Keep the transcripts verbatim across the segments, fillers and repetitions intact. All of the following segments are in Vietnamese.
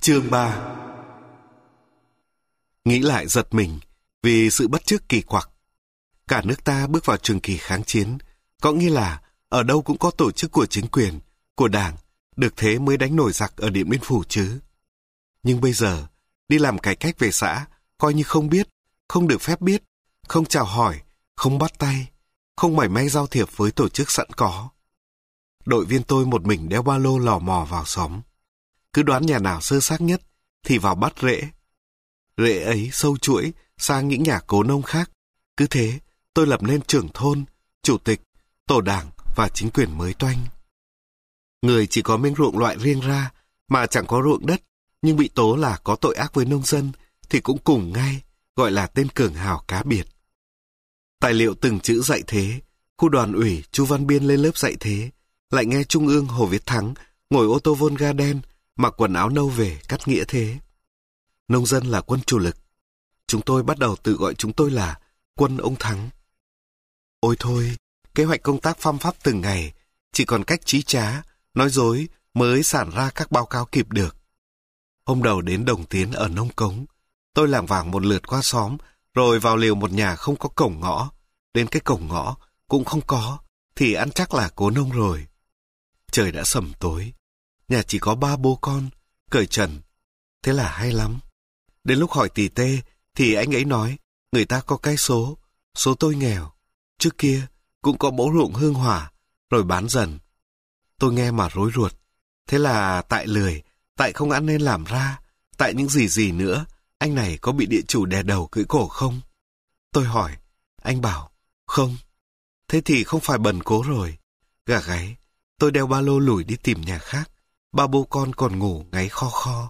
Chương ba. Nghĩ lại giật mình vì sự bắt chước kỳ quặc. Cả nước ta bước vào trường kỳ kháng chiến, có nghĩa là ở đâu cũng có tổ chức của chính quyền, của đảng, được thế mới đánh nổi giặc ở Điện Biên Phủ chứ. Nhưng bây giờ, đi làm cải cách về xã, coi như không biết, không được phép biết, không chào hỏi, không bắt tay, không mảy may giao thiệp với tổ chức sẵn có. Đội viên tôi một mình đeo ba lô lò mò vào xóm. Cứ đoán nhà nào sơ xác nhất thì vào bắt rễ. Rễ ấy sâu chuỗi sang những nhà cố nông khác. Cứ thế, tôi lập nên trưởng thôn, chủ tịch, tổ đảng và chính quyền mới toanh. Người chỉ có miếng ruộng loại riêng ra mà chẳng có ruộng đất, nhưng bị tố là có tội ác với nông dân thì cũng cùng ngay, gọi là tên cường hào cá biệt. Tài liệu từng chữ dạy thế, khu đoàn ủy Chu Văn Biên lên lớp dạy thế, lại nghe Trung ương Hồ Viết Thắng ngồi ô tô Volga đen, mặc quần áo nâu về cắt nghĩa thế. Nông dân là quân chủ lực. Chúng tôi bắt đầu tự gọi chúng tôi là quân ông Thắng. Ôi thôi, kế hoạch công tác phăm phắp từng ngày, chỉ còn cách trí trá, nói dối mới sản ra các báo cáo kịp được. Hôm đầu đến Đồng Tiến ở Nông Cống, tôi lảng vảng một lượt qua xóm, rồi vào lều một nhà không có cổng ngõ. Đến cái cổng ngõ cũng không có, thì ăn chắc là cố nông rồi. Trời đã sẩm tối, nhà chỉ có ba bố con, cởi trần. Thế là hay lắm. Đến lúc hỏi tỉ tê, thì anh ấy nói, người ta có cái số, số tôi nghèo. Trước kia cũng có bố ruộng hương hỏa, rồi bán dần. Tôi nghe mà rối ruột. Thế là tại lười, tại không ăn nên làm ra, tại những gì gì nữa, anh này có bị địa chủ đè đầu cưỡi cổ không? Tôi hỏi, anh bảo, không. Thế thì không phải bần cố rồi. Gà gáy, tôi đeo ba lô lủi đi tìm nhà khác. Ba bố con còn ngủ ngáy kho kho.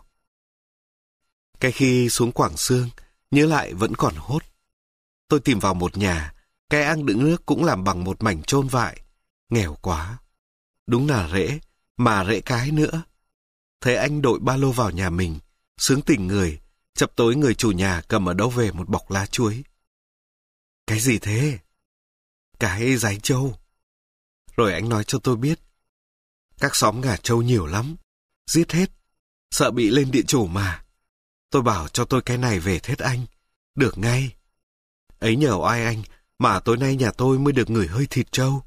Cái khi xuống Quảng Xương, nhớ lại vẫn còn hốt. Tôi tìm vào một nhà, cái ang đựng nước cũng làm bằng một mảnh chôn vại. Nghèo quá. Đúng là rễ, mà rễ cái nữa. Thấy anh đội ba lô vào nhà mình, sướng tỉnh người, chập tối người chủ nhà cầm ở đâu về một bọc lá chuối. Cái gì thế? Cái giái trâu. Rồi anh nói cho tôi biết, các xóm gà trâu nhiều lắm, giết hết, sợ bị lên địa chủ mà. Tôi bảo cho tôi cái này về thết anh, được ngay. Ấy nhờ oai anh mà tối nay nhà tôi mới được ngửi hơi thịt trâu.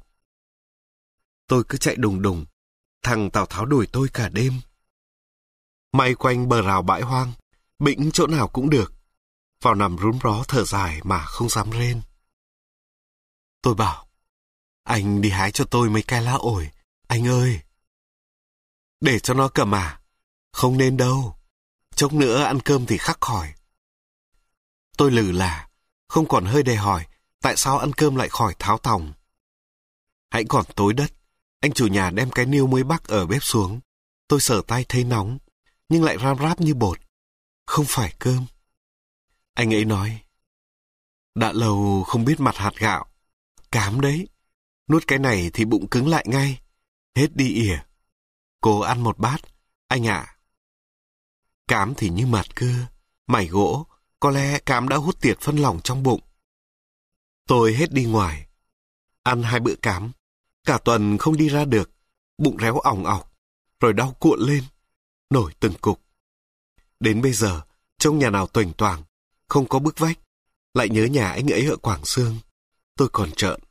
Tôi cứ chạy đùng đùng, thằng Tào Tháo đuổi tôi cả đêm. May quanh bờ rào bãi hoang, bĩnh chỗ nào cũng được. Vào nằm rúm ró thở dài mà không dám rên. Tôi bảo, anh đi hái cho tôi mấy cái lá ổi, anh ơi. Để cho nó cầm à? Không nên đâu. Chốc nữa ăn cơm thì khắc khỏi. Tôi lử là, không còn hơi để hỏi, tại sao ăn cơm lại khỏi tháo tòng. Hãy còn tối đất, anh chủ nhà đem cái niêu mới bắc ở bếp xuống. Tôi sờ tay thấy nóng, nhưng lại ram ráp như bột. Không phải cơm. Anh ấy nói, đã lâu không biết mặt hạt gạo. Cám đấy. Nuốt cái này thì bụng cứng lại ngay. Hết đi ỉa. Cô ăn một bát, anh ạ. Cám thì như mạt cưa, mảy gỗ, có lẽ cám đã hút tiệt phân lỏng trong bụng. Tôi hết đi ngoài. Ăn hai bữa cám, cả tuần không đi ra được, bụng réo ỏng ọc, rồi đau cuộn lên, nổi từng cục. Đến bây giờ, trong nhà nào toành toàng, không có bức vách, lại nhớ nhà anh ấy ở Quảng Xương. Tôi còn trợn.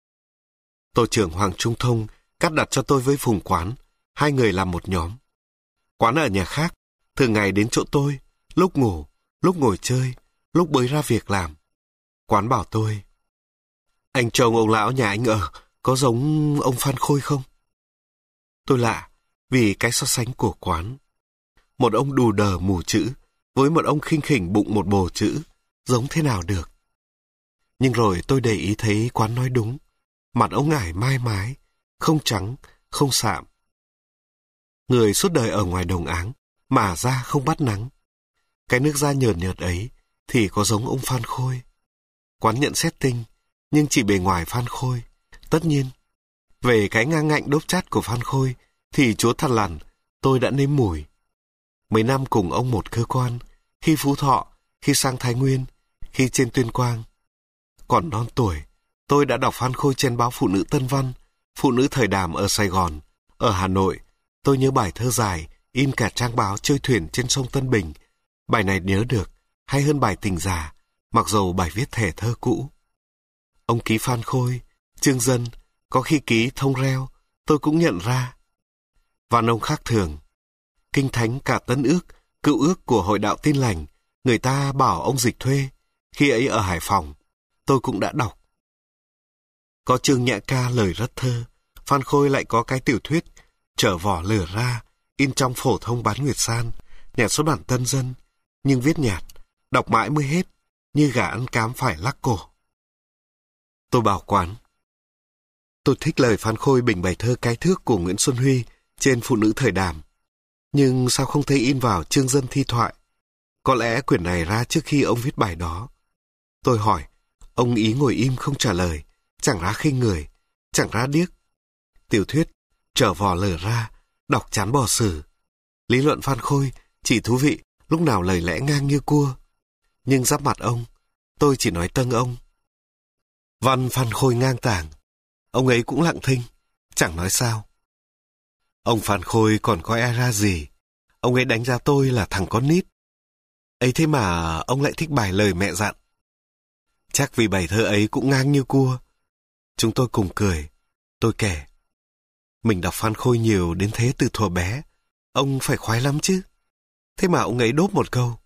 Tổ trưởng Hoàng Trung Thông cắt đặt cho tôi với Phùng Quán, hai người làm một nhóm. Quán ở nhà khác, thường ngày đến chỗ tôi, lúc ngủ, lúc ngồi chơi, lúc bới ra việc làm. Quán bảo tôi, anh chồng ông lão nhà anh ở, có giống ông Phan Khôi không? Tôi lạ, vì cái so sánh của Quán. Một ông đù đờ mù chữ, với một ông khinh khỉnh bụng một bồ chữ, giống thế nào được? Nhưng rồi tôi để ý thấy Quán nói đúng. Mặt ông ải mai mái, không trắng, không sạm. Người suốt đời ở ngoài đồng áng, mà da không bắt nắng. Cái nước da nhợt nhợt ấy thì có giống ông Phan Khôi. Quán nhận xét tinh, nhưng chỉ bề ngoài Phan Khôi. Tất nhiên, về cái ngang ngạnh đốp chát của Phan Khôi thì chúa thằn lằn, tôi đã nếm mùi. Mấy năm cùng ông một cơ quan, khi Phú Thọ, khi sang Thái Nguyên, khi trên Tuyên Quang. Còn non tuổi, tôi đã đọc Phan Khôi trên báo Phụ Nữ Tân Văn, Phụ Nữ Thời Đàm ở Sài Gòn. Ở Hà Nội, tôi nhớ bài thơ dài in cả trang báo chơi thuyền trên sông Tân Bình. Bài này nhớ được, hay hơn bài Tình Già, mặc dầu bài viết thể thơ cũ. Ông ký Phan Khôi, Trương Dân, có khi ký Thông Reo, tôi cũng nhận ra. Văn ông khác thường. Kinh Thánh cả Tân Ước, Cựu Ước của Hội Đạo Tin Lành, người ta bảo ông dịch thuê, khi ấy ở Hải Phòng, tôi cũng đã đọc. Có chương nhã ca lời rất thơ, Phan Khôi lại có cái tiểu thuyết Trở vỏ lửa ra, in trong Phổ thông bán Nguyệt San, nhà xuất bản Tân Dân, nhưng viết nhạt, đọc mãi mới hết, như gà ăn cám phải lắc cổ. Tôi bảo quán. Tôi thích lời Phan Khôi bình bày thơ Cái Thước của Nguyễn Xuân Huy trên Phụ Nữ Thời Đàm, nhưng sao không thấy in vào Chương Dân Thi Thoại? Có lẽ quyển này ra trước khi ông viết bài đó. Tôi hỏi, ông ý ngồi im không trả lời, chẳng ra khinh người, chẳng ra điếc. Tiểu thuyết Trở vỏ lửa ra, đọc chán bỏ sử. Lý luận Phan Khôi chỉ thú vị lúc nào lời lẽ ngang như cua. Nhưng giáp mặt ông, tôi chỉ nói tân ông. Văn Phan Khôi ngang tàng, ông ấy cũng lặng thinh, chẳng nói sao. Ông Phan Khôi còn coi ai ra gì, ông ấy đánh giá tôi là thằng con nít. Ấy thế mà ông lại thích bài lời mẹ dặn. Chắc vì bài thơ ấy cũng ngang như cua. Chúng tôi cùng cười, tôi kể. Mình đọc Phan Khôi nhiều đến thế từ thuở bé, ông phải khoái lắm chứ. Thế mà ông ấy đốp một câu.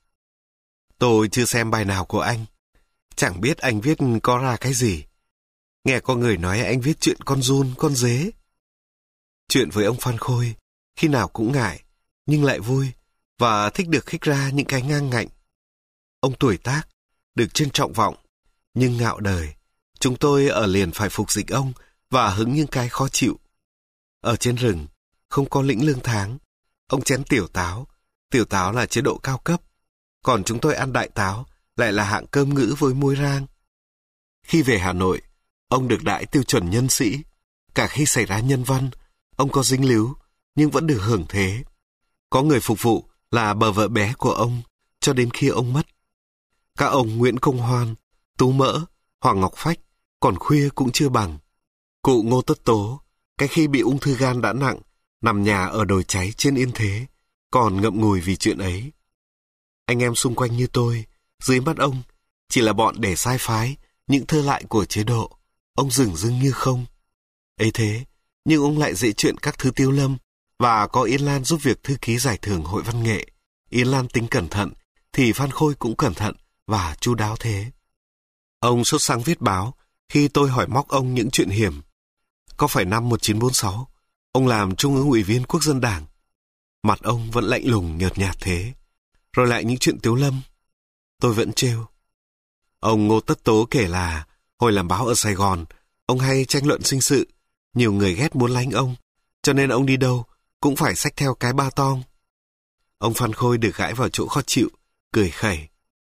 Tôi chưa xem bài nào của anh, chẳng biết anh viết có ra cái gì. Nghe có người nói anh viết chuyện con giun, con dế. Chuyện với ông Phan Khôi, khi nào cũng ngại, nhưng lại vui, và thích được khích ra những cái ngang ngạnh. Ông tuổi tác, được trân trọng vọng, nhưng ngạo đời. Chúng tôi ở liền phải phục dịch ông và hứng những cái khó chịu. Ở trên rừng, không có lĩnh lương tháng. Ông chén tiểu táo, tiểu táo là chế độ cao cấp. Còn chúng tôi ăn đại táo, lại là hạng cơm ngữ với muối rang. Khi về Hà Nội, ông được đãi tiêu chuẩn nhân sĩ. Cả khi xảy ra nhân văn, ông có dính líu, nhưng vẫn được hưởng thế. Có người phục vụ là bờ vợ bé của ông, cho đến khi ông mất. Các ông Nguyễn Công Hoan, Tú Mỡ, Hoàng Ngọc Phách, còn khuya cũng chưa bằng. Cụ Ngô Tất Tố, cái khi bị ung thư gan đã nặng, nằm nhà ở đồi cháy trên Yên Thế, còn ngậm ngùi vì chuyện ấy. Anh em xung quanh như tôi, dưới mắt ông, chỉ là bọn để sai phái, những thơ lại của chế độ. Ông dửng dưng như không. Ấy thế, nhưng ông lại dễ chuyện các thứ Tiêu Lâm, và có Yên Lan giúp việc thư ký giải thưởng Hội Văn Nghệ. Yên Lan tính cẩn thận, thì Phan Khôi cũng cẩn thận và chu đáo thế. Ông sốt sắng viết báo, khi tôi hỏi móc ông những chuyện hiểm. Có phải năm một nghìn chín trăm bốn mươi sáu, ông làm Trung ương Ủy viên Quốc dân Đảng? Mặt ông vẫn lạnh lùng nhợt nhạt thế. Rồi lại những chuyện Tiếu Lâm. Tôi vẫn trêu. Ông Ngô Tất Tố kể là, hồi làm báo ở Sài Gòn, ông hay tranh luận sinh sự. Nhiều người ghét muốn lánh ông, cho nên ông đi đâu cũng phải xách theo cái ba tong. Ông Phan Khôi được gãi vào chỗ khó chịu, cười khẩy.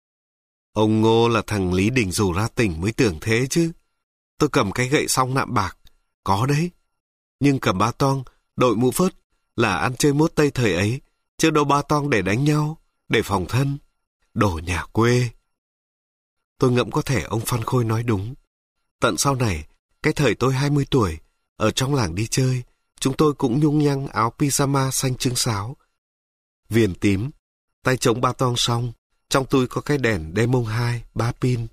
Ông Ngô là thằng Lý Đình rủ ra tỉnh mới tưởng thế chứ. Tôi cầm cái gậy song nạm bạc, có đấy. Nhưng cầm ba tong, đội mũ phớt là ăn chơi mốt Tây thời ấy, chứ đâu ba tong để đánh nhau, để phòng thân. Đồ nhà quê. Tôi ngẫm có thể ông Phan Khôi nói đúng. Tận sau này, cái thời tôi hai mươi tuổi, ở trong làng đi chơi, chúng tôi cũng nhung nhăng áo pyjama xanh trứng sáo, viền tím, tay chống ba tong xong, trong túi có cái đèn Demon hai, ba pin.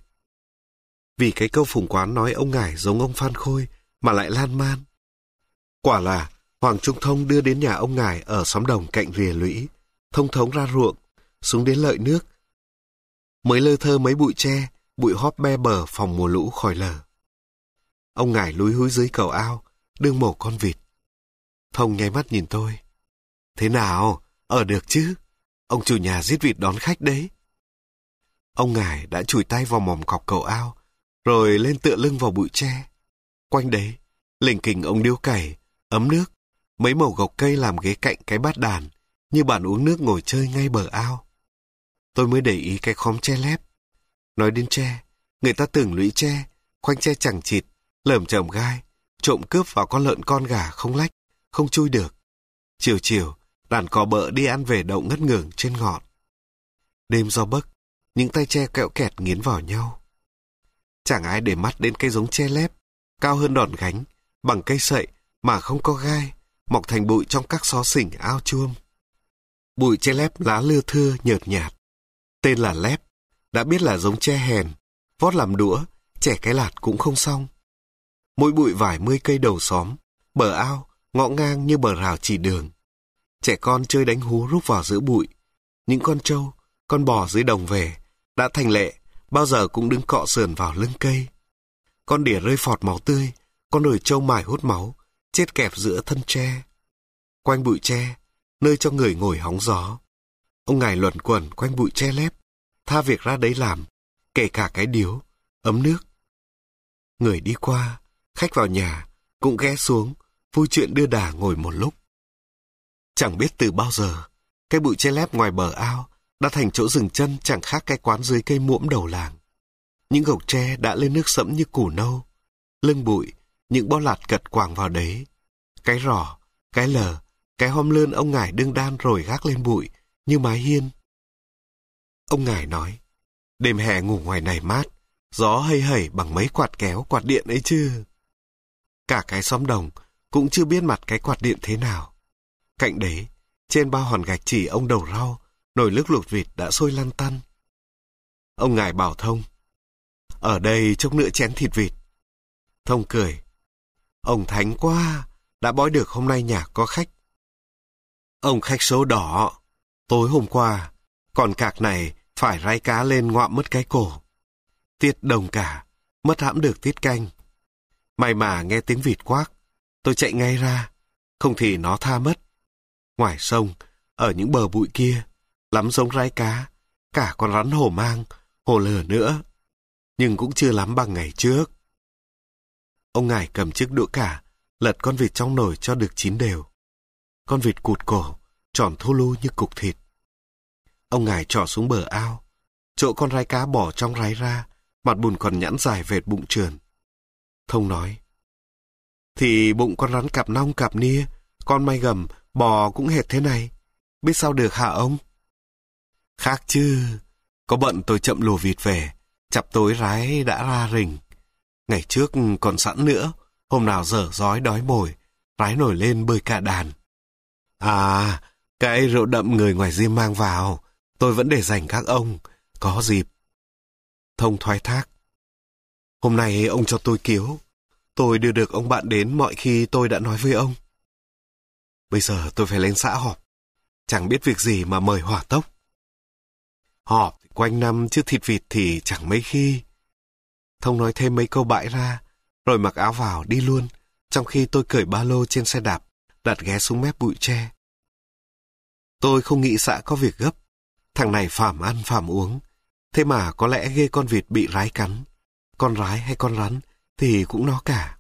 Vì cái câu phùng quán nói ông Ngải giống ông Phan Khôi mà lại lan man. Quả là Hoàng Trung Thông đưa đến nhà ông Ngải ở xóm đồng cạnh rìa lũy, thông thống ra ruộng, xuống đến lợi nước. Mới lơ thơ mấy bụi tre, bụi hóp be bờ phòng mùa lũ khỏi lở. Ông Ngải lúi húi dưới cầu ao, đương mổ con vịt. Thông nháy mắt nhìn tôi. Thế nào, ở được chứ? Ông chủ nhà giết vịt đón khách đấy. Ông Ngải đã chùi tay vào mỏm cọc cầu ao, rồi lên tựa lưng vào bụi tre. Quanh đấy, lình kình ông điếu cày, ấm nước, mấy mẩu gộc cây làm ghế cạnh cái bát đàn, như bàn uống nước ngồi chơi ngay bờ ao. Tôi mới để ý cái khóm tre lép. Nói đến tre, người ta tưởng lũy tre, khoanh tre chẳng chịt, lởm chởm gai, trộm cướp vào con lợn con gà không lách, không chui được. Chiều chiều, đàn cò bợ đi ăn về đậu ngất ngưởng trên ngọn. Đêm gió bấc, những tay tre kẹo kẹt nghiến vào nhau. Chẳng ai để mắt đến cây giống tre lép, cao hơn đòn gánh, bằng cây sậy mà không có gai, mọc thành bụi trong các xó xỉnh ao chuông. Bụi tre lép lá lưa thưa nhợt nhạt. Tên là lép, đã biết là giống tre hèn, vót làm đũa, chẻ cái lạt cũng không xong. Mỗi bụi vài mươi cây đầu xóm, bờ ao, ngõ ngang như bờ rào chỉ đường. Trẻ con chơi đánh hú rúc vào giữa bụi. Những con trâu, con bò dưới đồng về, đã thành lệ, bao giờ cũng đứng cọ sườn vào lưng cây. Con đỉa rơi phọt máu tươi, con đồi trâu mải hút máu, chết kẹp giữa thân tre. Quanh bụi tre, nơi cho người ngồi hóng gió. Ông ngài luẩn quẩn quanh bụi tre lép, tha việc ra đấy làm, kể cả cái điếu, ấm nước. Người đi qua, khách vào nhà, cũng ghé xuống, vui chuyện đưa đà ngồi một lúc. Chẳng biết từ bao giờ, cái bụi tre lép ngoài bờ ao đã thành chỗ dừng chân chẳng khác cái quán dưới cây muỗm đầu làng. Những gốc tre đã lên nước sẫm như củ nâu. Lưng bụi, những bó lạt cật quàng vào đấy. Cái rỏ, cái lờ, cái hom lươn ông ngài đương đan rồi gác lên bụi, như mái hiên. Ông ngài nói, đêm hè ngủ ngoài này mát, gió hây hẩy bằng mấy quạt kéo quạt điện ấy chứ. Cả cái xóm đồng cũng chưa biết mặt cái quạt điện thế nào. Cạnh đấy, trên bao hòn gạch chỉ ông đầu rau, nồi nước luộc vịt đã sôi lăn tăn. Ông ngài bảo Thông, ở đây chốc nữa chén thịt vịt. Thông cười, ông thánh quá, đã bói được hôm nay nhà có khách. Ông khách số đỏ, tối hôm qua, còn cạc này phải rai cá lên ngoạm mất cái cổ. Tiết đồng cả, mất hãm được tiết canh. May mà nghe tiếng vịt quác, tôi chạy ngay ra, không thì nó tha mất. Ngoài sông, ở những bờ bụi kia, lắm giống rai cá, cả con rắn hổ mang, hổ lửa nữa. Nhưng cũng chưa lắm bằng ngày trước. Ông ngài cầm chiếc đũa cả, lật con vịt trong nồi cho được chín đều. Con vịt cụt cổ, tròn thô lu như cục thịt. Ông ngài trỏ xuống bờ ao, chỗ con rai cá bỏ trong ráy ra, mặt bùn còn nhẵn dài vệt bụng trườn. Thông nói, thì bụng con rắn cặp nong cặp nia, con mai gầm, bò cũng hệt thế này. Biết sao được hả ông? Khác chứ, có bận tôi chậm lùa vịt về, chập tối rái đã ra rình. Ngày trước còn sẵn nữa, hôm nào dở dói đói mồi, rái nổi lên bơi cả đàn. À, cái rượu đậm người ngoài Diêm mang vào, tôi vẫn để dành các ông, có dịp. Thông thoái thác. Hôm nay ông cho tôi kiếu, tôi đưa được ông bạn đến mọi khi tôi đã nói với ông. Bây giờ tôi phải lên xã họp, chẳng biết việc gì mà mời hỏa tốc. Họp quanh năm chứ thịt vịt thì chẳng mấy khi. Thông nói thêm mấy câu bãi ra, rồi mặc áo vào đi luôn, trong khi tôi cởi ba lô trên xe đạp, đặt ghé xuống mép bụi tre. Tôi không nghĩ xã có việc gấp, thằng này phàm ăn phàm uống, thế mà có lẽ ghê con vịt bị rái cắn, con rái hay con rắn thì cũng nó cả.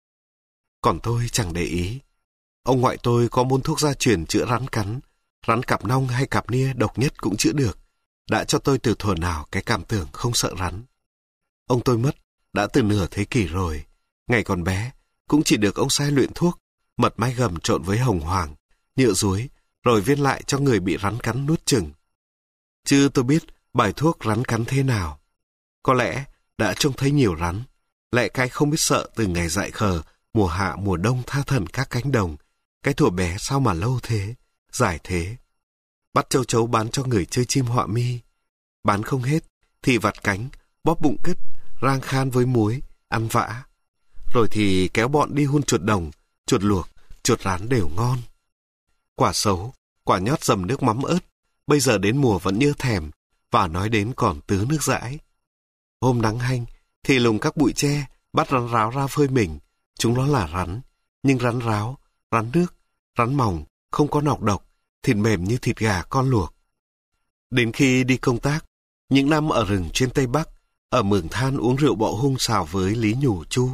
Còn tôi chẳng để ý. Ông ngoại tôi có môn thuốc gia truyền chữa rắn cắn, rắn cặp nong hay cặp nia độc nhất cũng chữa được, đã cho tôi từ thuở nào cái cảm tưởng không sợ rắn. Ông tôi mất, đã từ nửa thế kỷ rồi, ngày còn bé, cũng chỉ được ông sai luyện thuốc, mật mai gầm trộn với hồng hoàng, nhựa ruối, rồi viên lại cho người bị rắn cắn nuốt chừng. Chứ tôi biết bài thuốc rắn cắn thế nào. Có lẽ đã trông thấy nhiều rắn, lại cái không biết sợ từ ngày dại khờ, mùa hạ mùa đông tha thần các cánh đồng, cái thuở bé sao mà lâu thế, dài thế. Bắt châu chấu bán cho người chơi chim họa mi. Bán không hết, thì vặt cánh, bóp bụng cứt, rang khan với muối, ăn vã. Rồi thì kéo bọn đi hun chuột đồng, chuột luộc, chuột rán đều ngon. Quả xấu, quả nhót dầm nước mắm ớt, bây giờ đến mùa vẫn nhớ thèm, và nói đến còn tứ nước dãi. Hôm nắng hanh, thì lùng các bụi tre, bắt rắn ráo ra phơi mình. Chúng nó là rắn, nhưng rắn ráo, rắn nước, rắn mỏng, không có nọc độc, thịt mềm như thịt gà con luộc. Đến khi đi công tác, những năm ở rừng trên Tây Bắc, ở Mường Than uống rượu bọ hung xào với Lý Nhù Chu.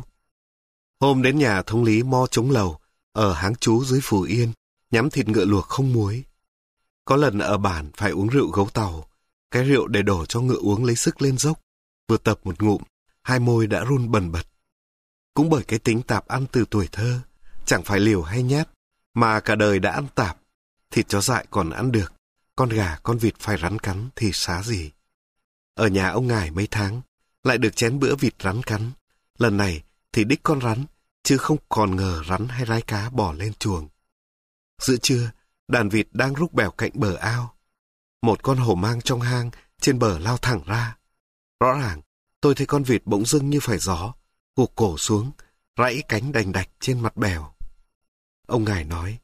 Hôm đến nhà thống lý Mo Chống Lầu, ở Háng Chú dưới Phú Yên, nhắm thịt ngựa luộc không muối. Có lần ở bản phải uống rượu gấu tàu, cái rượu để đổ cho ngựa uống lấy sức lên dốc. Vừa tập một ngụm, hai môi đã run bần bật. Cũng bởi cái tính tạp ăn từ tuổi thơ, chẳng phải liều hay nhát, mà cả đời đã ăn tạp. Thịt chó dại còn ăn được, con gà, con vịt phải rắn cắn thì xá gì. Ở nhà ông ngài mấy tháng, lại được chén bữa vịt rắn cắn. Lần này thì đích con rắn, chứ không còn ngờ rắn hay rái cá bỏ lên chuồng. Giữa trưa, đàn vịt đang rúc bèo cạnh bờ ao. Một con hổ mang trong hang trên bờ lao thẳng ra. Rõ ràng, tôi thấy con vịt bỗng dưng như phải gió, gục cổ xuống, rãy cánh đành đạch trên mặt bèo. Ông ngài nói,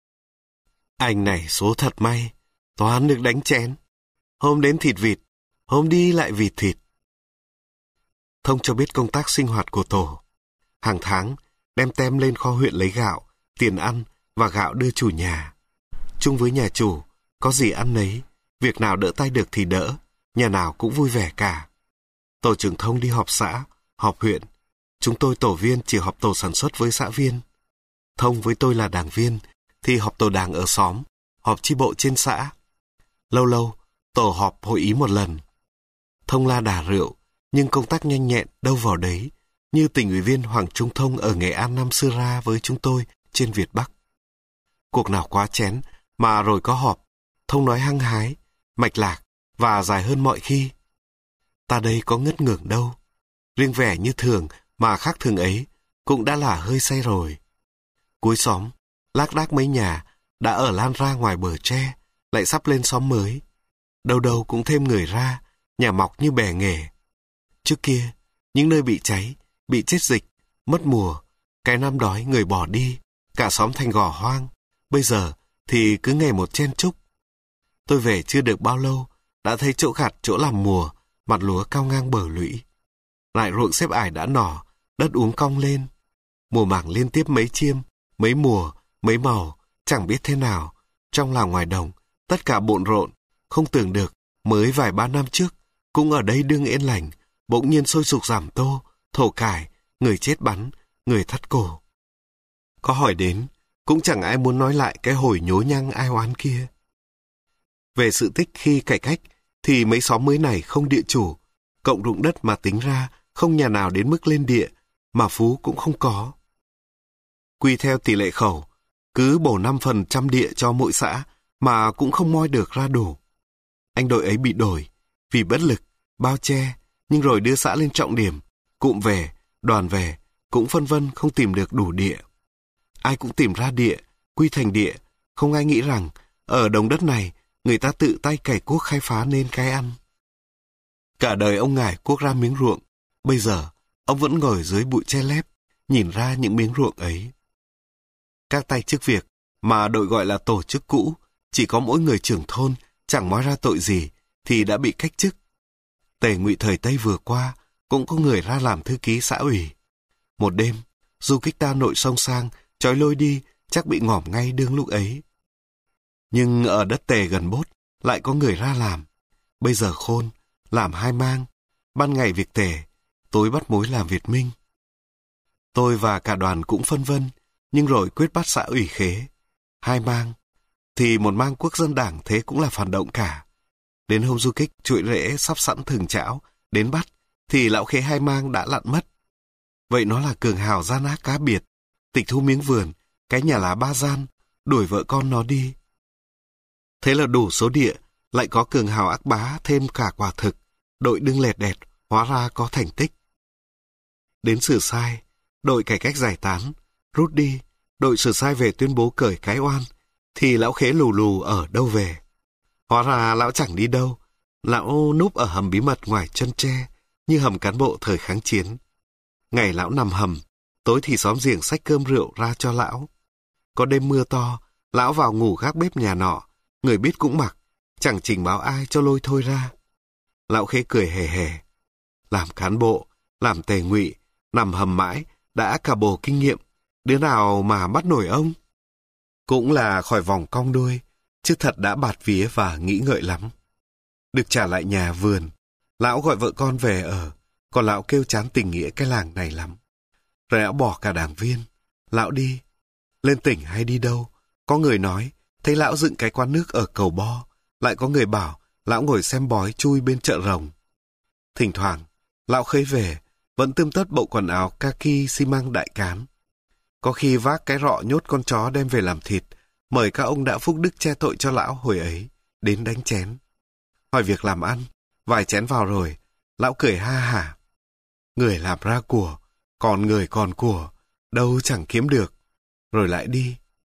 anh này số thật may, toán được đánh chén. Hôm đến thịt vịt, hôm đi lại vịt thịt. Thông cho biết công tác sinh hoạt của tổ. Hàng tháng, đem tem lên kho huyện lấy gạo, tiền ăn và gạo đưa chủ nhà. Chung với nhà chủ, có gì ăn nấy, việc nào đỡ tay được thì đỡ, nhà nào cũng vui vẻ cả. Tổ trưởng Thông đi họp xã, họp huyện. Chúng tôi tổ viên chỉ họp tổ sản xuất với xã viên. Thông với tôi là đảng viên, thì họp tổ đảng ở xóm, họp chi bộ trên xã. Lâu lâu, tổ họp hội ý một lần. Thông la đà rượu, nhưng công tác nhanh nhẹn đâu vào đấy, như tỉnh ủy viên Hoàng Trung Thông ở Nghệ An năm xưa ra với chúng tôi trên Việt Bắc. Cuộc nào quá chén, mà rồi có họp, Thông nói hăng hái, mạch lạc và dài hơn mọi khi. Ta đây có ngất ngưởng đâu. Riêng vẻ như thường mà khác thường ấy cũng đã là hơi say rồi. Cuối xóm, lác đác mấy nhà đã ở lan ra ngoài bờ tre, lại sắp lên xóm mới. Đâu đâu cũng thêm người ra, nhà mọc như bè nghề. Trước kia, những nơi bị cháy, bị chết dịch, mất mùa, cái năm đói người bỏ đi, cả xóm thành gò hoang. Bây giờ thì cứ ngày một chen chúc. Tôi về chưa được bao lâu, đã thấy chỗ gặt chỗ làm mùa, mặt lúa cao ngang bờ lũy. Lại ruộng xếp ải đã nỏ, đất uống cong lên. Mùa màng liên tiếp mấy chiêm, mấy mùa, mấy màu, chẳng biết thế nào. Trong làng ngoài đồng, tất cả bộn rộn, không tưởng được, mới vài ba năm trước, cũng ở đây đương yên lành, bỗng nhiên sôi sục giảm tô, thổ cải, người chết bắn, người thắt cổ. Có hỏi đến, cũng chẳng ai muốn nói lại cái hồi nhố nhăng ai oán kia. Về sự tích khi cải cách, thì mấy xóm mới này không địa chủ, cộng ruộng đất mà tính ra không nhà nào đến mức lên địa, mà phú cũng không có. Quy theo tỷ lệ khẩu, cứ bổ năm phần trăm địa cho mỗi xã, mà cũng không moi được ra đủ. Anh đội ấy bị đổi, vì bất lực, bao che, nhưng rồi đưa xã lên trọng điểm, cụm về, đoàn về, cũng phân vân không tìm được đủ địa. Ai cũng tìm ra địa, quy thành địa, không ai nghĩ rằng ở đồng đất này người ta tự tay cày cuốc khai phá nên cái ăn. Cả đời ông ngải cuốc ra miếng ruộng, bây giờ ông vẫn ngồi dưới bụi tre lép, nhìn ra những miếng ruộng ấy. Các tay chức việc mà đội gọi là tổ chức cũ, chỉ có mỗi người trưởng thôn, chẳng moi ra tội gì thì đã bị cách chức. Tề Ngụy thời Tây vừa qua cũng có người ra làm thư ký xã ủy. Một đêm, du kích ta nội sông sang, trói lôi đi, chắc bị ngỏm ngay đương lúc ấy. Nhưng ở đất Tề gần Bốt, lại có người ra làm. Bây giờ khôn, làm hai mang, ban ngày việc Tề, tối bắt mối làm Việt Minh. Tôi và cả đoàn cũng phân vân, nhưng rồi quyết bắt xã ủy khế. Hai mang, thì một mang quốc dân đảng thế cũng là phản động cả. Đến hôm du kích chuỗi rễ sắp sẵn thừng chảo, đến bắt, thì lão khế hai mang đã lặn mất. Vậy nó là cường hào gian ác cá biệt, tịch thu miếng vườn, cái nhà lá ba gian, đuổi vợ con nó đi. Thế là đủ số địa, lại có cường hào ác bá thêm cả quả thực, đội đương lẹt đẹt, hóa ra có thành tích. Đến sửa sai, đội cải cách giải tán, rút đi, đội sửa sai về tuyên bố cởi cái oan, thì lão khế lù lù ở đâu về. Hóa ra lão chẳng đi đâu, lão núp ở hầm bí mật ngoài chân tre, như hầm cán bộ thời kháng chiến. Ngày lão nằm hầm, tối thì xóm giềng xách cơm rượu ra cho lão. Có đêm mưa to, lão vào ngủ gác bếp nhà nọ, người biết cũng mặc, chẳng trình báo ai cho lôi thôi ra. Lão khế cười hề hề. Làm cán bộ, làm Tề Ngụy, nằm hầm mãi, đã cả bồ kinh nghiệm, đứa nào mà bắt nổi ông? Cũng là khỏi vòng cong đuôi, chứ thật đã bạt vía và nghĩ ngợi lắm. Được trả lại nhà vườn, lão gọi vợ con về ở, còn lão kêu chán tình nghĩa cái làng này lắm. Rồi lão bỏ cả đảng viên, lão đi. Lên tỉnh hay đi đâu, có người nói, thấy lão dựng cái quán nước ở Cầu Bo, lại có người bảo lão ngồi xem bói chui bên chợ Rồng. Thỉnh thoảng, lão khơi về, vẫn tươm tất bộ quần áo kaki xi măng đại cán. Có khi vác cái rọ nhốt con chó đem về làm thịt, mời các ông đã phúc đức che tội cho lão hồi ấy, đến đánh chén. Hỏi việc làm ăn, vài chén vào rồi, lão cười ha hả. Người làm ra của, còn người còn của, đâu chẳng kiếm được. Rồi lại đi.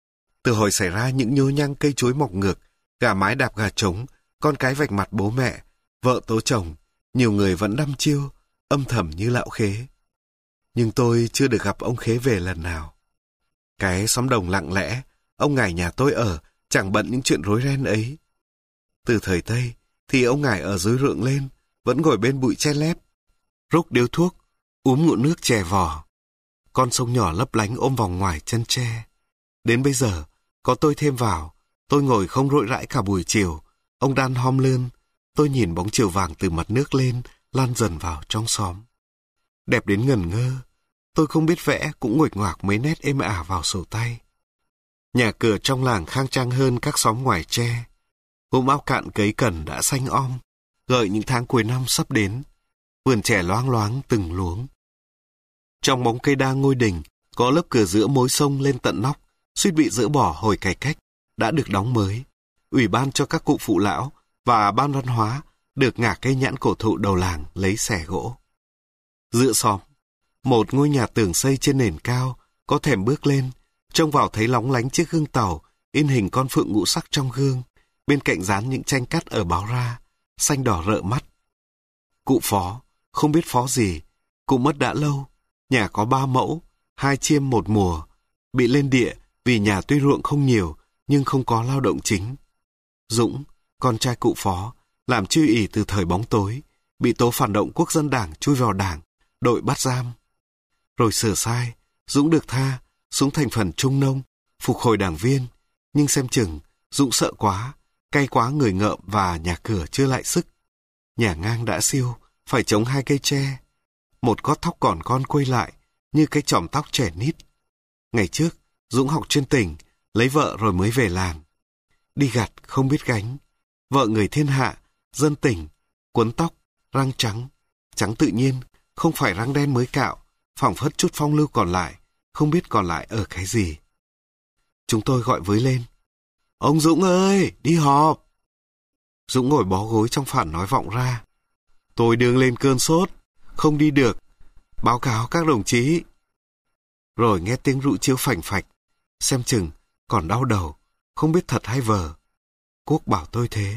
Từ hồi xảy ra những nhố nhăng cây chuối mọc ngược, gà mái đạp gà trống, con cái vạch mặt bố mẹ, vợ tố chồng, nhiều người vẫn đăm chiêu, âm thầm như Lão Khế. Nhưng tôi chưa được gặp ông Khế về lần nào. Cái xóm đồng lặng lẽ, ông ngài nhà tôi ở, chẳng bận những chuyện rối ren ấy. Từ thời Tây, thì ông ngài ở dưới ruộng lên, vẫn ngồi bên bụi tre lép, rúc điếu thuốc, uống ngụm nước chè vò. Con sông nhỏ lấp lánh ôm vòng ngoài chân tre. Đến bây giờ, có tôi thêm vào, tôi ngồi không rỗi rãi cả buổi chiều, ông đan hom lươn, tôi nhìn bóng chiều vàng từ mặt nước lên, lan dần vào trong xóm. Đẹp đến ngẩn ngơ, tôi không biết vẽ cũng nguệch ngoạc mấy nét êm ả vào sổ tay. Nhà cửa trong làng khang trang hơn các xóm ngoài tre. Hôm ao cạn cấy cần đã xanh om, gợi những tháng cuối năm sắp đến. Vườn trẻ loáng loáng từng luống. Trong bóng cây đa ngôi đình, có lớp cửa giữa mối sông lên tận nóc, suýt bị dỡ bỏ hồi cải cách, đã được đóng mới. Ủy ban cho các cụ phụ lão và ban văn hóa được ngả cây nhãn cổ thụ đầu làng lấy xẻ gỗ. Giữa xóm, một ngôi nhà tường xây trên nền cao, có thềm bước lên, trông vào thấy lóng lánh chiếc gương tàu, in hình con phượng ngũ sắc trong gương, bên cạnh dán những tranh cắt ở báo ra, xanh đỏ rợ mắt. Cụ Phó, không biết Phó gì, cụ mất đã lâu, nhà có ba mẫu, hai chiêm một mùa, bị lên địa vì nhà tuy ruộng không nhiều, nhưng không có lao động chính. Dũng, con trai cụ Phó, làm chư ỷ từ thời bóng tối, bị tố phản động quốc dân đảng chui vào đảng, đội bắt giam. Rồi sửa sai, Dũng được tha, xuống thành phần trung nông, phục hồi đảng viên, nhưng xem chừng, Dũng sợ quá, cay quá người ngợm và nhà cửa chưa lại sức. Nhà ngang đã siêu, phải chống hai cây tre. Một gót thóc còn con quây lại, như cái chòm tóc trẻ nít. Ngày trước, Dũng học chuyên tỉnh, lấy vợ rồi mới về làng. Đi gặt không biết gánh. Vợ người thiên hạ, dân tỉnh, quấn tóc, răng trắng. Trắng tự nhiên, không phải răng đen mới cạo, phỏng phất chút phong lưu còn lại, không biết còn lại ở cái gì. Chúng tôi gọi với lên. Ông Dũng ơi, đi họp. Dũng ngồi bó gối trong phản nói vọng ra. Tôi đương lên cơn sốt, không đi được. Báo cáo các đồng chí. Rồi nghe tiếng rượu chiếu phành phạch, xem chừng còn đau đầu, không biết thật hay vờ. Quốc bảo tôi thế.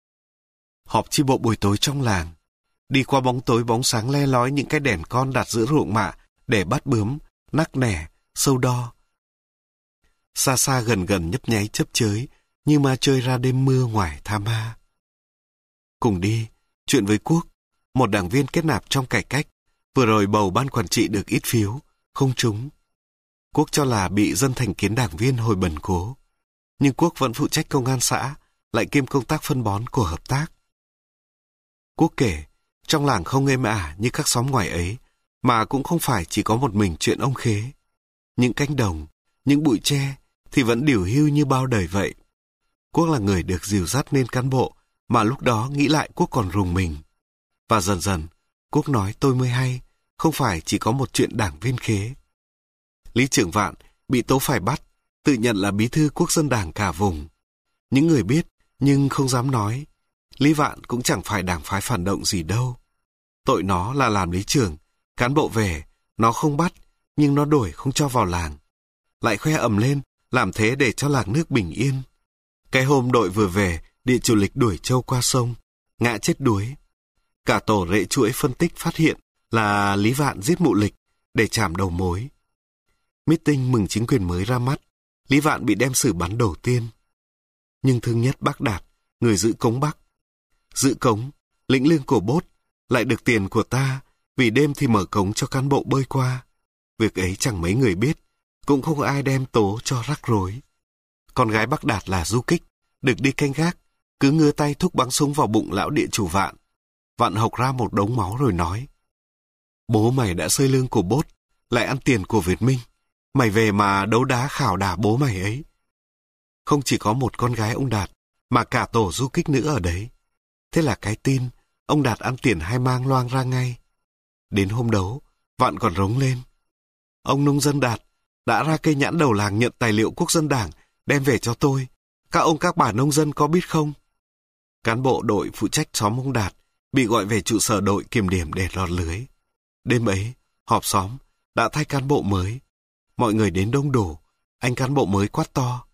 Họp chi bộ buổi tối trong làng. Đi qua bóng tối bóng sáng le lói những cái đèn con đặt giữa ruộng mạ để bắt bướm, nắc nẻ, sâu đo. Xa xa gần gần nhấp nháy chớp chới như ma chơi ra đêm mưa ngoài Tha Ma. Cùng đi, chuyện với Quốc, một đảng viên kết nạp trong cải cách, vừa rồi bầu ban quản trị được ít phiếu, không trúng. Quốc cho là bị dân thành kiến đảng viên hồi bần cố. Nhưng Quốc vẫn phụ trách công an xã, lại kiêm công tác phân bón của hợp tác. Quốc kể, trong làng không êm ả như các xóm ngoài ấy, mà cũng không phải chỉ có một mình chuyện ông Khế. Những cánh đồng, những bụi tre thì vẫn điều hưu như bao đời vậy. Quốc là người được dìu dắt nên cán bộ, mà lúc đó nghĩ lại Quốc còn rùng mình. Và dần dần, Quốc nói tôi mới hay, không phải chỉ có một chuyện đảng viên Khế. Lý Trưởng Vạn bị tố phải bắt, tự nhận là bí thư quốc dân đảng cả vùng. Những người biết, nhưng không dám nói. Lý Vạn cũng chẳng phải đảng phái phản động gì đâu. Tội nó là làm lý trưởng, cán bộ về, nó không bắt, nhưng nó đuổi không cho vào làng. Lại khoe ầm lên, làm thế để cho làng nước bình yên. Cái hôm đội vừa về, địa chủ lịch đuổi trâu qua sông, ngã chết đuối. Cả tổ rễ chuỗi phân tích phát hiện là Lý Vạn giết mụ lịch để chạm đầu mối. Meeting mừng chính quyền mới ra mắt, Lý Vạn bị đem xử bắn đầu tiên. Nhưng thương nhất bác Đạt, người giữ cống Bắc. Giữ cống, lĩnh lương của bốt, lại được tiền của ta, vì đêm thì mở cống cho cán bộ bơi qua. Việc ấy chẳng mấy người biết, cũng không ai đem tố cho rắc rối. Con gái bác Đạt là Du Kích, được đi canh gác, cứ ngđưa tay thúc bắn súng vào bụng lão địa chủ Vạn. Vạn hộc ra một đống máu rồi nói: Bố mày đã xơi lương của bốt, lại ăn tiền của Việt Minh. Mày về mà đấu đá khảo đả bố mày ấy. Không chỉ có một con gái ông Đạt, mà cả tổ Du Kích nữ ở đấy. Thế là cái tin, ông Đạt ăn tiền hai mang loang ra ngay. Đến hôm đấu, Vạn còn rống lên: Ông nông dân Đạt đã ra cây nhãn đầu làng nhận tài liệu quốc dân đảng, đem về cho tôi. Các ông các bà nông dân có biết không? Cán bộ đội phụ trách xóm ông Đạt bị gọi về trụ sở đội kiểm điểm để lọt lưới. Đêm ấy, họp xóm, đã thay cán bộ mới. Mọi người đến đông đủ, anh cán bộ mới quát to: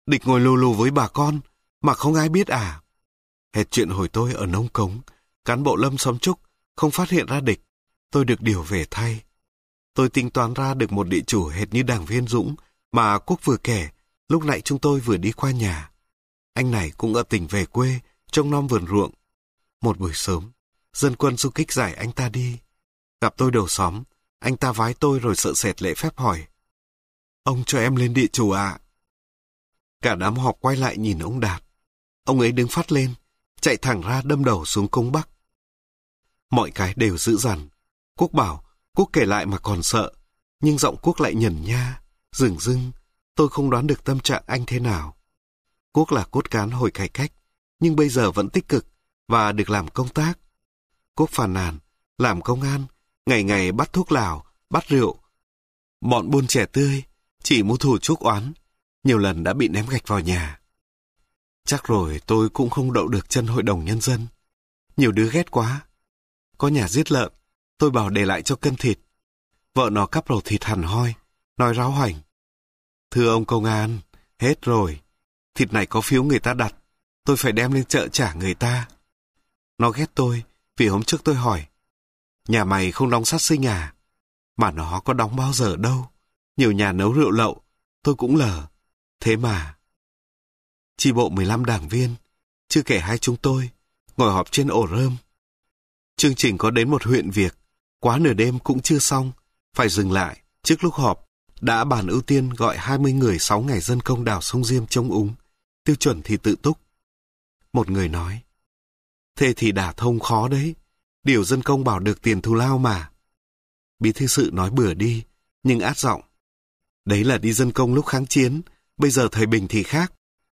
Địch ngồi lù lù với bà con, mà không ai biết à? Hệt chuyện hồi tôi ở Nông Cống, cán bộ Lâm xóm Trúc không phát hiện ra địch, tôi được điều về thay. Tôi tính toán ra được một địa chủ hệt như đảng viên Dũng mà Quốc vừa kể, lúc nãy chúng tôi vừa đi qua nhà. Anh này cũng ở tỉnh về quê, trông nom vườn ruộng. Một buổi sớm, dân quân du kích giải anh ta đi. Gặp tôi đầu xóm, anh ta vái tôi rồi sợ sệt lễ phép hỏi: "Ông cho em lên địa chủ ạ?" Cả đám họp quay lại nhìn ông Đạt. Ông ấy đứng phát lên, chạy thẳng ra đâm đầu xuống cống Bắc. Mọi cái đều dữ dằn. Quốc bảo, Quốc kể lại mà còn sợ, nhưng giọng Quốc lại nhẩn nha, dửng dưng. Tôi không đoán được tâm trạng anh thế nào. Quốc là cốt cán hồi cải cách, nhưng bây giờ vẫn tích cực và được làm công tác. Quốc phàn nàn, làm công an, ngày ngày bắt thuốc lào, bắt rượu. Bọn buôn trẻ tươi, chỉ mưu thù chuốc oán, nhiều lần đã bị ném gạch vào nhà. Chắc rồi tôi cũng không đậu được chân hội đồng nhân dân. Nhiều đứa ghét quá. Có nhà giết lợn, tôi bảo để lại cho cân thịt. Vợ nó cắp đầu thịt hẳn hoi, nói ráo hoảnh: "Thưa ông công an, hết rồi. Thịt này có phiếu người ta đặt, tôi phải đem lên chợ trả người ta." Nó ghét tôi vì hôm trước tôi hỏi: "Nhà mày không đóng sát sinh à?" Mà nó có đóng bao giờ đâu. Nhiều nhà nấu rượu lậu, tôi cũng lờ. Thế mà chi bộ mười lăm đảng viên, chưa kể hai chúng tôi, ngồi họp trên ổ rơm. Chương trình có đến một huyện việc, quá nửa đêm cũng chưa xong, phải dừng lại. Trước lúc họp, đã bàn ưu tiên gọi hai mươi người sáu ngày dân công đào sông Diêm chống úng, tiêu chuẩn thì tự túc. Một người nói: "Thế thì đả thông khó đấy, điều dân công bảo được tiền thù lao mà." Bí thư sự nói bừa đi, nhưng át giọng: "Đấy là đi dân công lúc kháng chiến, bây giờ thời bình thì khác."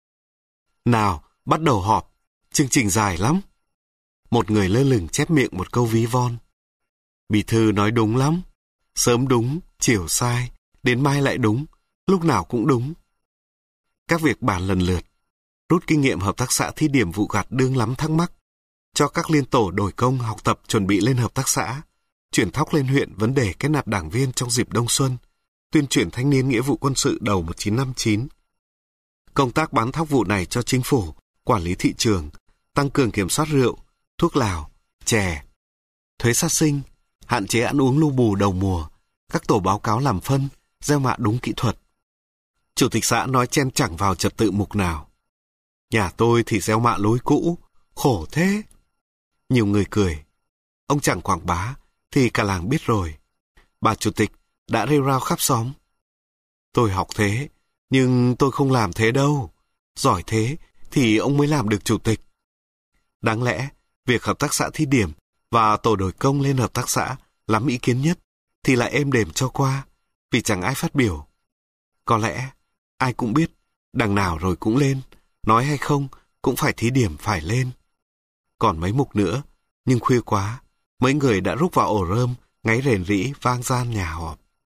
Nào, bắt đầu họp, chương trình dài lắm. Một người lơ lửng chép miệng một câu ví von: "Bí thư nói đúng lắm, sớm đúng, chiều sai, đến mai lại đúng, lúc nào cũng đúng." Các việc bàn lần lượt, rút kinh nghiệm hợp tác xã thí điểm vụ gặt đương lắm thắc mắc, cho các liên tổ đổi công học tập chuẩn bị lên hợp tác xã, chuyển thóc lên huyện vấn đề kết nạp đảng viên trong dịp đông xuân, tuyên truyền thanh niên nghĩa vụ quân sự đầu một nghìn chín trăm năm mươi chín. Công tác bán thóc vụ này cho chính phủ, quản lý thị trường, tăng cường kiểm soát rượu, thuốc lào, chè, thuế sát sinh, hạn chế ăn uống lu bù đầu mùa, các tổ báo cáo làm phân, gieo mạ đúng kỹ thuật. Chủ tịch xã nói chen chẳng vào trật tự mục nào: "Nhà tôi thì gieo mạ lối cũ, khổ thế." Nhiều người cười. Ông chẳng quảng bá thì cả làng biết rồi. Bà chủ tịch đã rêu rao khắp xóm: "Tôi học thế, nhưng tôi không làm thế đâu. Giỏi thế thì ông mới làm được chủ tịch." Đáng lẽ, việc hợp tác xã thí điểm và tổ đổi công lên hợp tác xã lắm ý kiến nhất thì lại êm đềm cho qua, vì chẳng ai phát biểu. Có lẽ, ai cũng biết, đằng nào rồi cũng lên, nói hay không, cũng phải thí điểm phải lên. Còn mấy mục nữa, nhưng khuya quá, mấy người đã rúc vào ổ rơm, ngáy rền rĩ vang gian nhà họp.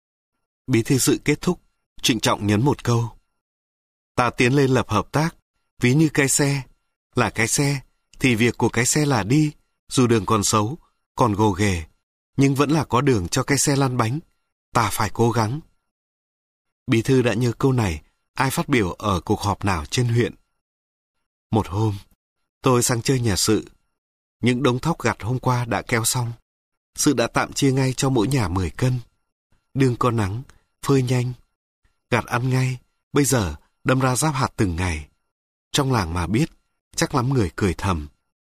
Bí thư sự kết thúc, trịnh trọng nhấn một câu: "Ta tiến lên lập hợp tác, ví như cái xe. Là cái xe, thì việc của cái xe là đi, dù đường còn xấu, còn gồ ghề, nhưng vẫn là có đường cho cái xe lăn bánh. Ta phải cố gắng." Bí thư đã nhớ câu này, ai phát biểu ở cuộc họp nào trên huyện. Một hôm, tôi sang chơi nhà sự. Những đống thóc gặt hôm qua đã kéo xong. Sự đã tạm chia ngay cho mỗi nhà mười cân. Đương có nắng, phơi nhanh. Gặt ăn ngay, bây giờ đâm ra giáp hạt từng ngày. Trong làng mà biết, chắc lắm người cười thầm.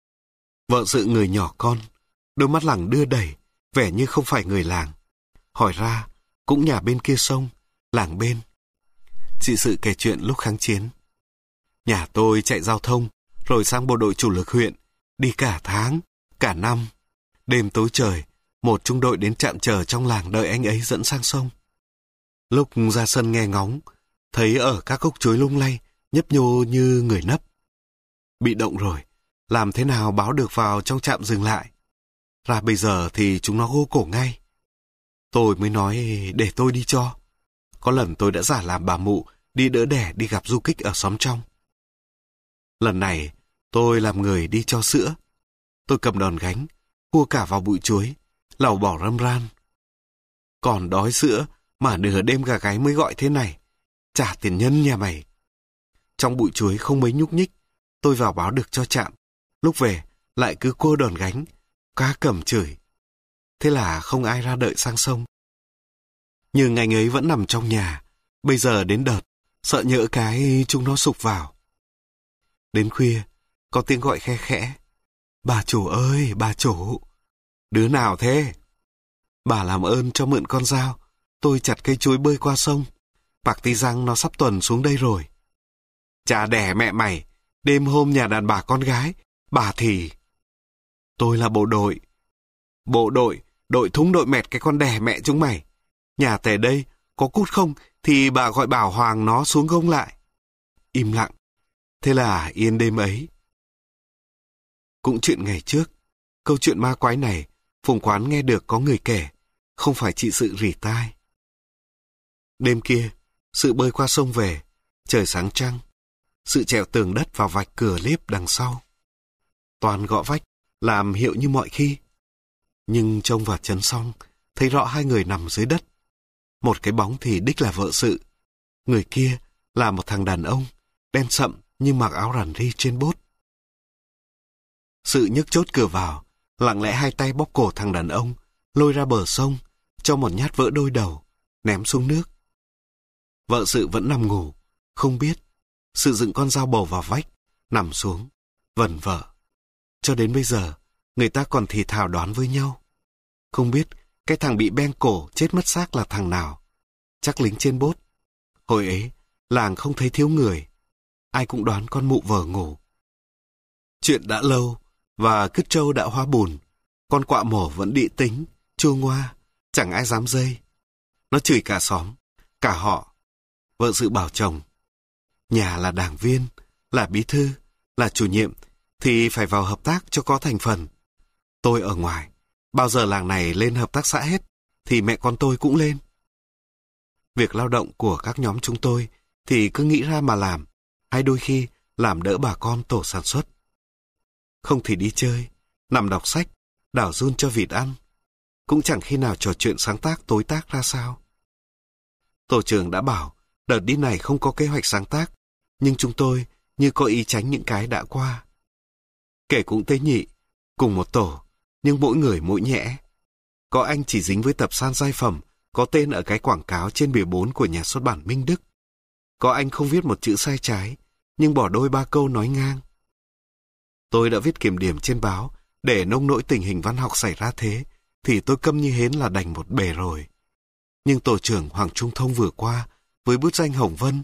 Vợ sự người nhỏ con, đôi mắt lẳng đưa đẩy, vẻ như không phải người làng. Hỏi ra, cũng nhà bên kia sông, làng bên. Chị sự kể chuyện lúc kháng chiến. Nhà tôi chạy giao thông, rồi sang bộ đội chủ lực huyện, đi cả tháng, cả năm. Đêm tối trời, một trung đội đến trạm chờ trong làng đợi anh ấy dẫn sang sông. Lúc ra sân nghe ngóng, thấy ở các gốc chuối lung lay, nhấp nhô như người nấp. Bị động rồi, làm thế nào báo được vào trong trạm dừng lại. Ra bây giờ thì chúng nó gô cổ ngay. Tôi mới nói để tôi đi cho. Có lần tôi đã giả làm bà mụ đi đỡ đẻ đi gặp du kích ở xóm trong. Lần này tôi làm người đi cho sữa. Tôi cầm đòn gánh, cua cả vào bụi chuối, lẩu bỏ râm ran. Còn đói sữa mà nửa đêm gà gáy mới gọi thế này. Trả tiền nhân nhà mày. Trong bụi chuối không mấy nhúc nhích, tôi vào báo được cho trạm. Lúc về, lại cứ cô đòn gánh, cá cầm chửi. Thế là không ai ra đợi sang sông. Nhưng ngành ấy vẫn nằm trong nhà. Bây giờ đến đợt, sợ nhỡ cái chúng nó sục vào. Đến khuya, có tiếng gọi khe khẽ. Bà chủ ơi, bà chủ. Đứa nào thế? Bà làm ơn cho mượn con dao. Tôi chặt cây chuối bơi qua sông. Bạc tí răng nó sắp tuần xuống đây rồi. Chà đẻ mẹ mày. Đêm hôm nhà đàn bà con gái. Bà thì... Tôi là bộ đội. Bộ đội, đội thúng đội mẹt cái con đẻ mẹ chúng mày. Nhà tề đây, có cút không thì bà gọi bảo Hoàng nó xuống gông lại. Im lặng. Thế là yên đêm ấy. Cũng chuyện ngày trước, câu chuyện ma quái này, Phùng Quán nghe được có người kể, không phải chị Sự rỉ tai. Đêm kia, Sự bơi qua sông về, trời sáng trăng. Sự trèo tường đất vào vạch cửa liếp đằng sau. Toàn gõ vách, làm hiệu như mọi khi. Nhưng trông vào chấn xong, thấy rõ hai người nằm dưới đất. Một cái bóng thì đích là vợ Sự. Người kia là một thằng đàn ông, đen sậm nhưng mặc áo rằn ri trên bốt. Sự nhấc chốt cửa vào, lặng lẽ hai tay bóp cổ thằng đàn ông, lôi ra bờ sông, cho một nhát vỡ đôi đầu, ném xuống nước. Vợ Sự vẫn nằm ngủ, không biết. Sự dựng con dao bầu vào vách, nằm xuống, vẩn vở. Cho đến bây giờ, người ta còn thì thào đoán với nhau. Không biết cái thằng bị beng cổ chết mất xác là thằng nào. Chắc lính trên bốt. Hồi ấy, làng không thấy thiếu người. Ai cũng đoán con mụ vờ ngủ. Chuyện đã lâu, và cứt trâu đã hóa bùn. Con quạ mổ vẫn đị tính, chua ngoa, chẳng ai dám dây. Nó chửi cả xóm, cả họ. Vợ Sự bảo chồng, nhà là đảng viên, là bí thư, là chủ nhiệm, thì phải vào hợp tác cho có thành phần. Tôi ở ngoài, bao giờ làng này lên hợp tác xã hết, thì mẹ con tôi cũng lên. Việc lao động của các nhóm chúng tôi thì cứ nghĩ ra mà làm, hay đôi khi làm đỡ bà con tổ sản xuất. Không thì đi chơi, nằm đọc sách, đảo giun cho vịt ăn. Cũng chẳng khi nào trò chuyện sáng tác tối tác ra sao. Tổ trưởng đã bảo đợt đi này không có kế hoạch sáng tác, nhưng chúng tôi như có ý tránh những cái đã qua. Kể cũng tế nhị, cùng một tổ, nhưng mỗi người mỗi nhẽ. Có anh chỉ dính với tập san giai phẩm, có tên ở cái quảng cáo trên bìa bốn của nhà xuất bản Minh Đức. Có anh không viết một chữ sai trái, nhưng bỏ đôi ba câu nói ngang. Tôi đã viết kiểm điểm trên báo, để nông nỗi tình hình văn học xảy ra thế, thì tôi câm như hến là đành một bề rồi. Nhưng tổ trưởng Hoàng Trung Thông vừa qua, với bút danh Hồng Vân,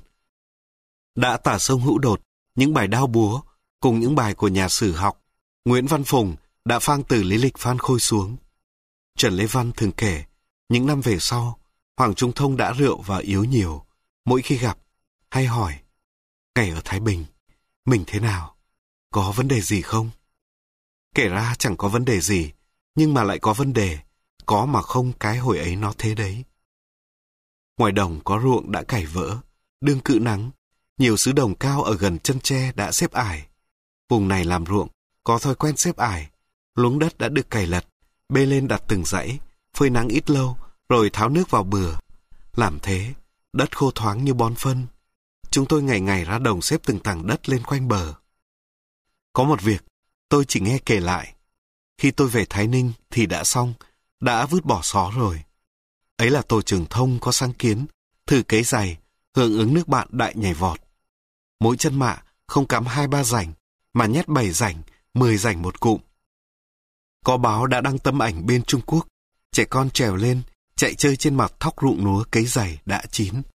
đã tả sông Hữu Đột, những bài đao búa, cùng những bài của nhà sử học, Nguyễn Văn Phùng đã phang từ lý lịch Phan Khôi xuống. Trần Lê Văn thường kể, những năm về sau, Hoàng Trung Thông đã rượu và yếu nhiều. Mỗi khi gặp, hay hỏi, ngày ở Thái Bình, mình thế nào? Có vấn đề gì không? Kể ra chẳng có vấn đề gì, nhưng mà lại có vấn đề, có mà không cái hồi ấy nó thế đấy. Ngoài đồng có ruộng đã cày vỡ, đương cự nắng, nhiều xứ đồng cao ở gần chân tre đã xếp ải. Vùng này làm ruộng, có thói quen xếp ải, luống đất đã được cày lật, bê lên đặt từng dãy, phơi nắng ít lâu, rồi tháo nước vào bừa. Làm thế, đất khô thoáng như bón phân. Chúng tôi ngày ngày ra đồng xếp từng tảng đất lên quanh bờ. Có một việc, tôi chỉ nghe kể lại. Khi tôi về Thái Ninh thì đã xong, đã vứt bỏ xó rồi. Ấy là tổ trưởng Thông có sáng kiến, thử cấy giày, hưởng ứng nước bạn đại nhảy vọt. Mỗi chân mạ không cắm hai ba rảnh, mà nhét bảy rảnh, mười rảnh một cụm. Có báo đã đăng tấm ảnh bên Trung Quốc, trẻ con trèo lên, chạy chơi trên mặt thóc ruộng lúa cấy giày đã chín.